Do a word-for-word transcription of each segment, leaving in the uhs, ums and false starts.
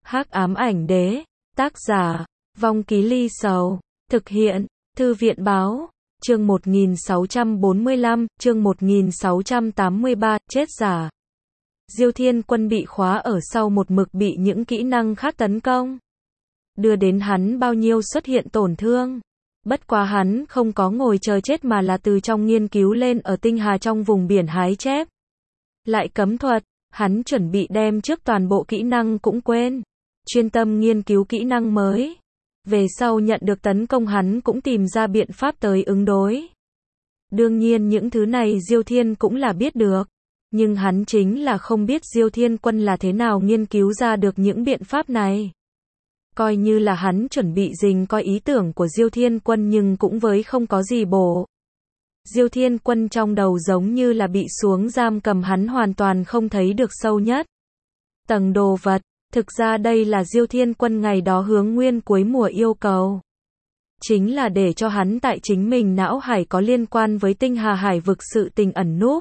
Hắc ám ảnh đế, tác giả, Vong Ký Ly Sầu, thực hiện, Thư viện báo, chương một nghìn sáu trăm bốn mươi lăm, chương một nghìn sáu trăm tám mươi ba, chết giả. Diêu Thiên Quân bị khóa ở sau một mực bị những kỹ năng khác tấn công, đưa đến hắn bao nhiêu xuất hiện tổn thương. Bất quá hắn không có ngồi chờ chết mà là từ trong nghiên cứu lên ở tinh hà trong vùng biển hái chép. Lại cấm thuật, hắn chuẩn bị đem trước toàn bộ kỹ năng cũng quên, chuyên tâm nghiên cứu kỹ năng mới. Về sau nhận được tấn công hắn cũng tìm ra biện pháp tới ứng đối. Đương nhiên những thứ này Diêu Thiên cũng là biết được, nhưng hắn chính là không biết Diêu Thiên Quân là thế nào nghiên cứu ra được những biện pháp này. Coi như là hắn chuẩn bị dình coi ý tưởng của Diêu Thiên Quân nhưng cũng với không có gì bổ. Diêu Thiên Quân trong đầu giống như là bị xuống giam cầm, hắn hoàn toàn không thấy được sâu nhất tầng đồ vật. Thực ra đây là Diêu Thiên Quân ngày đó hướng Nguyên cuối mùa yêu cầu. Chính là để cho hắn tại chính mình não hải có liên quan với tinh hà hải vực sự tình ẩn núp.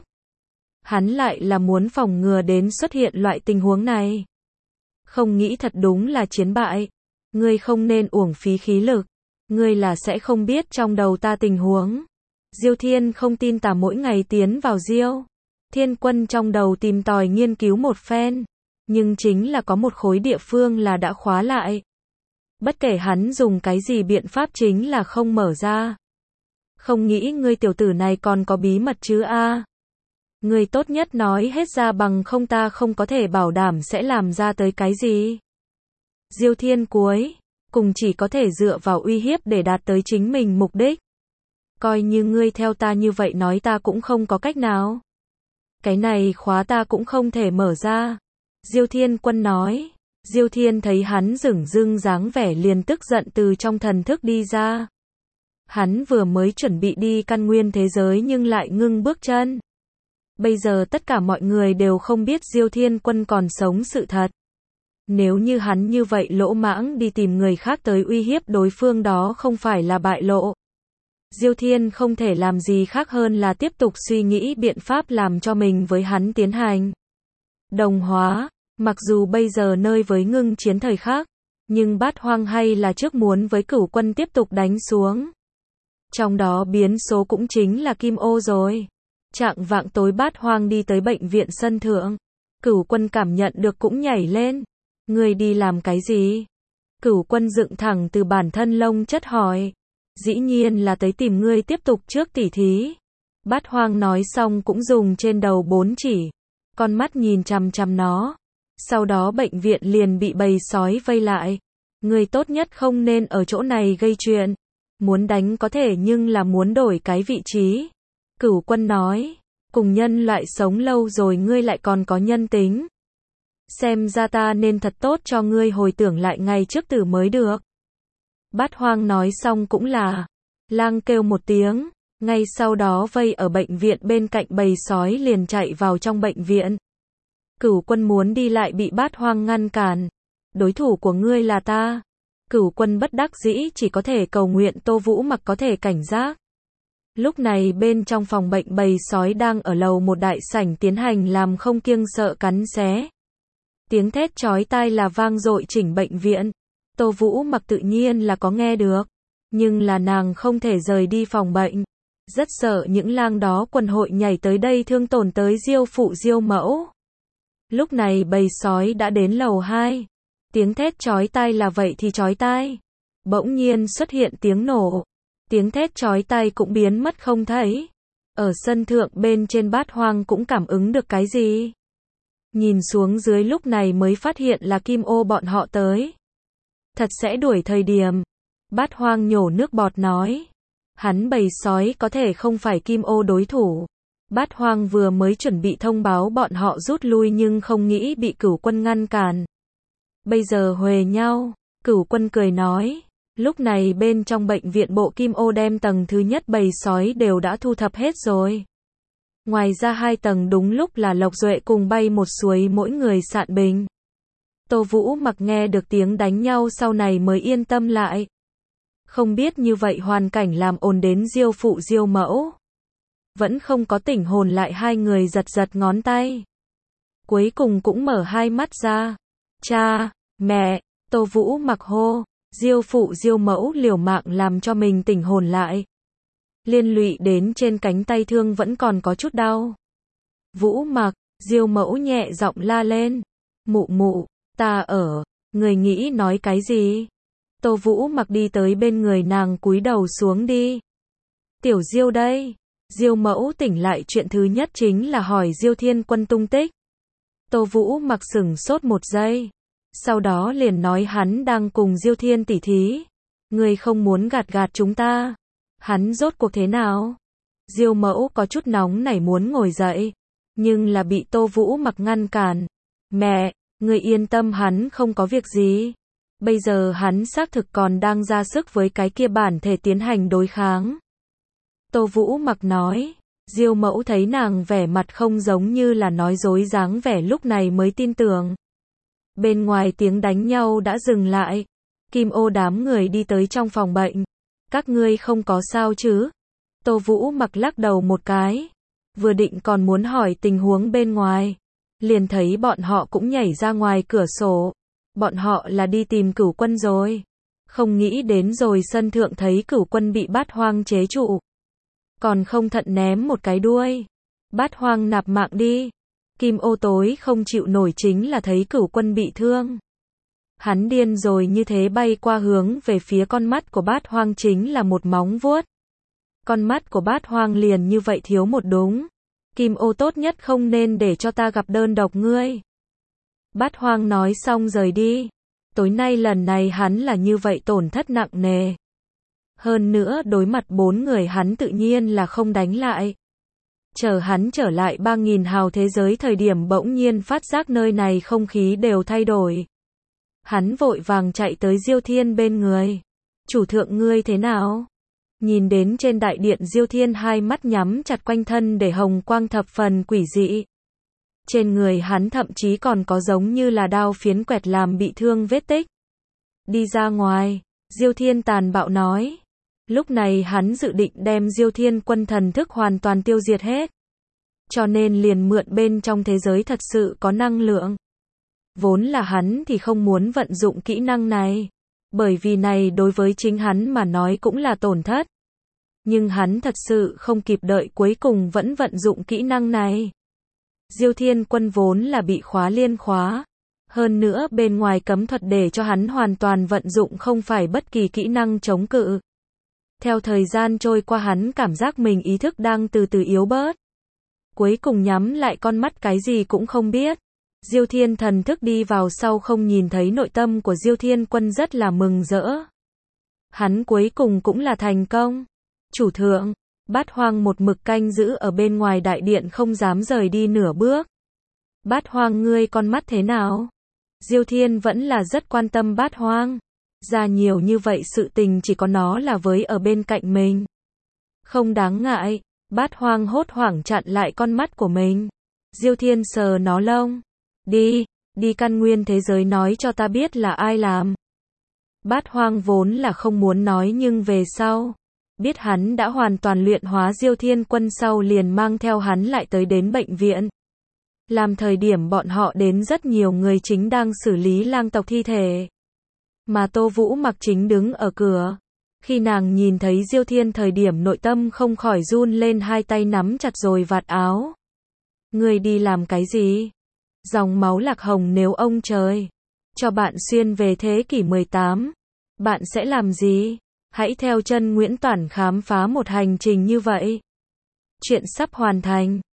Hắn lại là muốn phòng ngừa đến xuất hiện loại tình huống này. Không nghĩ thật đúng là chiến bại. Ngươi không nên uổng phí khí lực. Ngươi là sẽ không biết trong đầu ta tình huống. Diêu Thiên không tin tà mỗi ngày tiến vào Diêu Thiên Quân trong đầu tìm tòi nghiên cứu một phen. Nhưng chính là có một khối địa phương là đã khóa lại. Bất kể hắn dùng cái gì biện pháp chính là không mở ra. Không nghĩ ngươi tiểu tử này còn có bí mật chứ a? À? Ngươi tốt nhất nói hết ra bằng không ta không có thể bảo đảm sẽ làm ra tới cái gì. Diêu Thiên cuối cùng chỉ có thể dựa vào uy hiếp để đạt tới chính mình mục đích. Coi như ngươi theo ta như vậy nói ta cũng không có cách nào. Cái này khóa ta cũng không thể mở ra. Diêu Thiên Quân nói. Diêu Thiên thấy hắn dửng dưng dáng vẻ liền tức giận từ trong thần thức đi ra. Hắn vừa mới chuẩn bị đi căn nguyên thế giới nhưng lại ngưng bước chân. Bây giờ tất cả mọi người đều không biết Diêu Thiên Quân còn sống sự thật. Nếu như hắn như vậy lỗ mãng đi tìm người khác tới uy hiếp đối phương đó không phải là bại lộ. Diêu Thiên không thể làm gì khác hơn là tiếp tục suy nghĩ biện pháp làm cho mình với hắn tiến hành đồng hóa. Mặc dù bây giờ nơi với ngưng chiến thời khác, nhưng Bát Hoang hay là trước muốn với Cửu Quân tiếp tục đánh xuống. Trong đó biến số cũng chính là Kim Ô rồi. Trạng vạng tối Bát Hoang đi tới bệnh viện sân thượng. Cửu Quân cảm nhận được cũng nhảy lên. Người đi làm cái gì? Cửu Quân dựng thẳng từ bản thân lông chất hỏi. Dĩ nhiên là tới tìm ngươi tiếp tục trước tỉ thí. Bát Hoang nói xong cũng dùng trên đầu bốn chỉ. Con mắt nhìn chằm chằm nó. Sau đó bệnh viện liền bị bầy sói vây lại. Người tốt nhất không nên ở chỗ này gây chuyện. Muốn đánh có thể nhưng là muốn đổi cái vị trí. Cửu Quân nói. Cùng nhân loại sống lâu rồi ngươi lại còn có nhân tính. Xem ra ta nên thật tốt cho ngươi hồi tưởng lại ngày trước tử mới được. Bát Hoang nói xong cũng là lang kêu một tiếng. Ngay sau đó vây ở bệnh viện bên cạnh bầy sói liền chạy vào trong bệnh viện. Cửu Quân muốn đi lại bị Bát Hoang ngăn cản. Đối thủ của ngươi là ta. Cửu Quân bất đắc dĩ chỉ có thể cầu nguyện Tô Vũ Mặc có thể cảnh giác. Lúc này bên trong phòng bệnh bầy sói đang ở lầu một đại sảnh tiến hành làm không kiêng sợ cắn xé. Tiếng thét chói tai là vang dội chỉnh bệnh viện. Tô Vũ Mặc tự nhiên là có nghe được. Nhưng là nàng không thể rời đi phòng bệnh. Rất sợ những lang đó quần hội nhảy tới đây thương tổn tới Diêu phụ Diêu mẫu. Lúc này bầy sói đã đến lầu hai. Tiếng thét chói tai là vậy thì chói tai. Bỗng nhiên xuất hiện tiếng nổ. Tiếng thét chói tai cũng biến mất không thấy. Ở sân thượng bên trên Bát Hoang cũng cảm ứng được cái gì. Nhìn xuống dưới lúc này mới phát hiện là Kim Ô bọn họ tới. Thật sẽ đuổi thời điểm. Bát Hoang nhổ nước bọt nói. Hắn bầy sói có thể không phải Kim Ô đối thủ. Bát Hoang vừa mới chuẩn bị thông báo bọn họ rút lui nhưng không nghĩ bị Cửu Quân ngăn cản. Bây giờ huề nhau, Cửu Quân cười nói. Lúc này bên trong bệnh viện bộ Kim Ô đem tầng thứ nhất bầy sói đều đã thu thập hết rồi. Ngoài ra hai tầng đúng lúc là Lộc Duệ cùng bay một suối mỗi người sạn bình. Tô Vũ Mặc nghe được tiếng đánh nhau sau này mới yên tâm lại. Không biết như vậy hoàn cảnh làm ồn đến Diêu phụ Diêu mẫu. Vẫn không có tỉnh hồn lại, hai người giật giật ngón tay. Cuối cùng cũng mở hai mắt ra. Cha, Mẹ, Tô Vũ Mặc hô, Diêu phụ Diêu mẫu liều mạng làm cho mình tỉnh hồn lại. Liên lụy đến trên cánh tay thương vẫn còn có chút đau. Vũ Mặc, Diêu mẫu nhẹ giọng la lên. Mụ mụ, ta ở, người nghĩ nói cái gì? Tô Vũ Mặc đi tới bên người nàng cúi đầu xuống đi. Tiểu Diêu đây. Diêu mẫu tỉnh lại chuyện thứ nhất chính là hỏi Diêu Thiên Quân tung tích. Tô Vũ Mặc sửng sốt một giây. Sau đó liền nói hắn đang cùng Diêu Thiên tỉ thí. Người không muốn gạt gạt chúng ta. Hắn rốt cuộc thế nào? Diêu mẫu có chút nóng nảy muốn ngồi dậy. Nhưng là bị Tô Vũ Mặc ngăn cản. Mẹ, người yên tâm hắn không có việc gì. Bây giờ hắn xác thực còn đang ra sức với cái kia bản thể tiến hành đối kháng. Tô Vũ Mặc nói. Diêu mẫu thấy nàng vẻ mặt không giống như là nói dối dáng vẻ lúc này mới tin tưởng. Bên ngoài tiếng đánh nhau đã dừng lại. Kim Ô đám người đi tới trong phòng bệnh. Các ngươi không có sao chứ? Tô Vũ Mặc lắc đầu một cái. Vừa định còn muốn hỏi tình huống bên ngoài. Liền thấy bọn họ cũng nhảy ra ngoài cửa sổ. Bọn họ là đi tìm Cửu Quân rồi. Không nghĩ đến rồi sân thượng thấy Cửu Quân bị Bát Hoang chế trụ. Còn không thận ném một cái đuôi. Bát Hoang nạp mạng đi. Kim Ô tối không chịu nổi chính là thấy Cửu Quân bị thương. Hắn điên rồi như thế bay qua hướng về phía con mắt của Bát Hoang chính là một móng vuốt. Con mắt của Bát Hoang liền như vậy thiếu một đúng. Kim Ô tốt nhất không nên để cho ta gặp đơn độc ngươi. Bát Hoang nói xong rời đi. Tối nay lần này hắn là như vậy tổn thất nặng nề. Hơn nữa đối mặt bốn người hắn tự nhiên là không đánh lại. Chờ hắn trở lại ba nghìn hào thế giới thời điểm bỗng nhiên phát giác nơi này không khí đều thay đổi. Hắn vội vàng chạy tới Diêu Thiên bên người. Chủ thượng ngươi thế nào? Nhìn đến trên đại điện Diêu Thiên hai mắt nhắm chặt quanh thân để hồng quang thập phần quỷ dị. Trên người hắn thậm chí còn có giống như là đao phiến quẹt làm bị thương vết tích. Đi ra ngoài, Diêu Thiên tàn bạo nói. Lúc này hắn dự định đem Diêu Thiên Quân thần thức hoàn toàn tiêu diệt hết. Cho nên liền mượn bên trong thế giới thật sự có năng lượng. Vốn là hắn thì không muốn vận dụng kỹ năng này. Bởi vì này đối với chính hắn mà nói cũng là tổn thất. Nhưng hắn thật sự không kịp đợi cuối cùng vẫn vận dụng kỹ năng này. Diêu Thiên Quân vốn là bị khóa liên khóa. Hơn nữa bên ngoài cấm thuật để cho hắn hoàn toàn vận dụng không phải bất kỳ kỹ năng chống cự. Theo thời gian trôi qua hắn cảm giác mình ý thức đang từ từ yếu bớt. Cuối cùng nhắm lại con mắt cái gì cũng không biết. Diêu Thiên thần thức đi vào sau không nhìn thấy nội tâm của Diêu Thiên Quân rất là mừng rỡ. Hắn cuối cùng cũng là thành công. Chủ thượng, Bát Hoang một mực canh giữ ở bên ngoài đại điện không dám rời đi nửa bước. Bát Hoang ngươi con mắt thế nào? Diêu Thiên vẫn là rất quan tâm Bát Hoang. Ra nhiều như vậy sự tình chỉ có nó là với ở bên cạnh mình. Không đáng ngại, Bát Hoang hốt hoảng chặn lại con mắt của mình. Diêu Thiên sờ nó lông. Đi, đi căn nguyên thế giới nói cho ta biết là ai làm. Bát Hoang vốn là không muốn nói nhưng về sau. Biết hắn đã hoàn toàn luyện hóa Diêu Thiên Quân sau liền mang theo hắn lại tới đến bệnh viện. Làm thời điểm bọn họ đến rất nhiều người chính đang xử lý lang tộc thi thể. Mà Tô Vũ Mặc chính đứng ở cửa. Khi nàng nhìn thấy Diêu Thiên thời điểm nội tâm không khỏi run lên hai tay nắm chặt rồi vạt áo. Người đi làm cái gì? Dòng máu lạc hồng nếu ông trời cho bạn xuyên về thế kỷ mười tám. Bạn sẽ làm gì? Hãy theo chân Nguyễn Toản khám phá một hành trình như vậy. Chuyện sắp hoàn thành.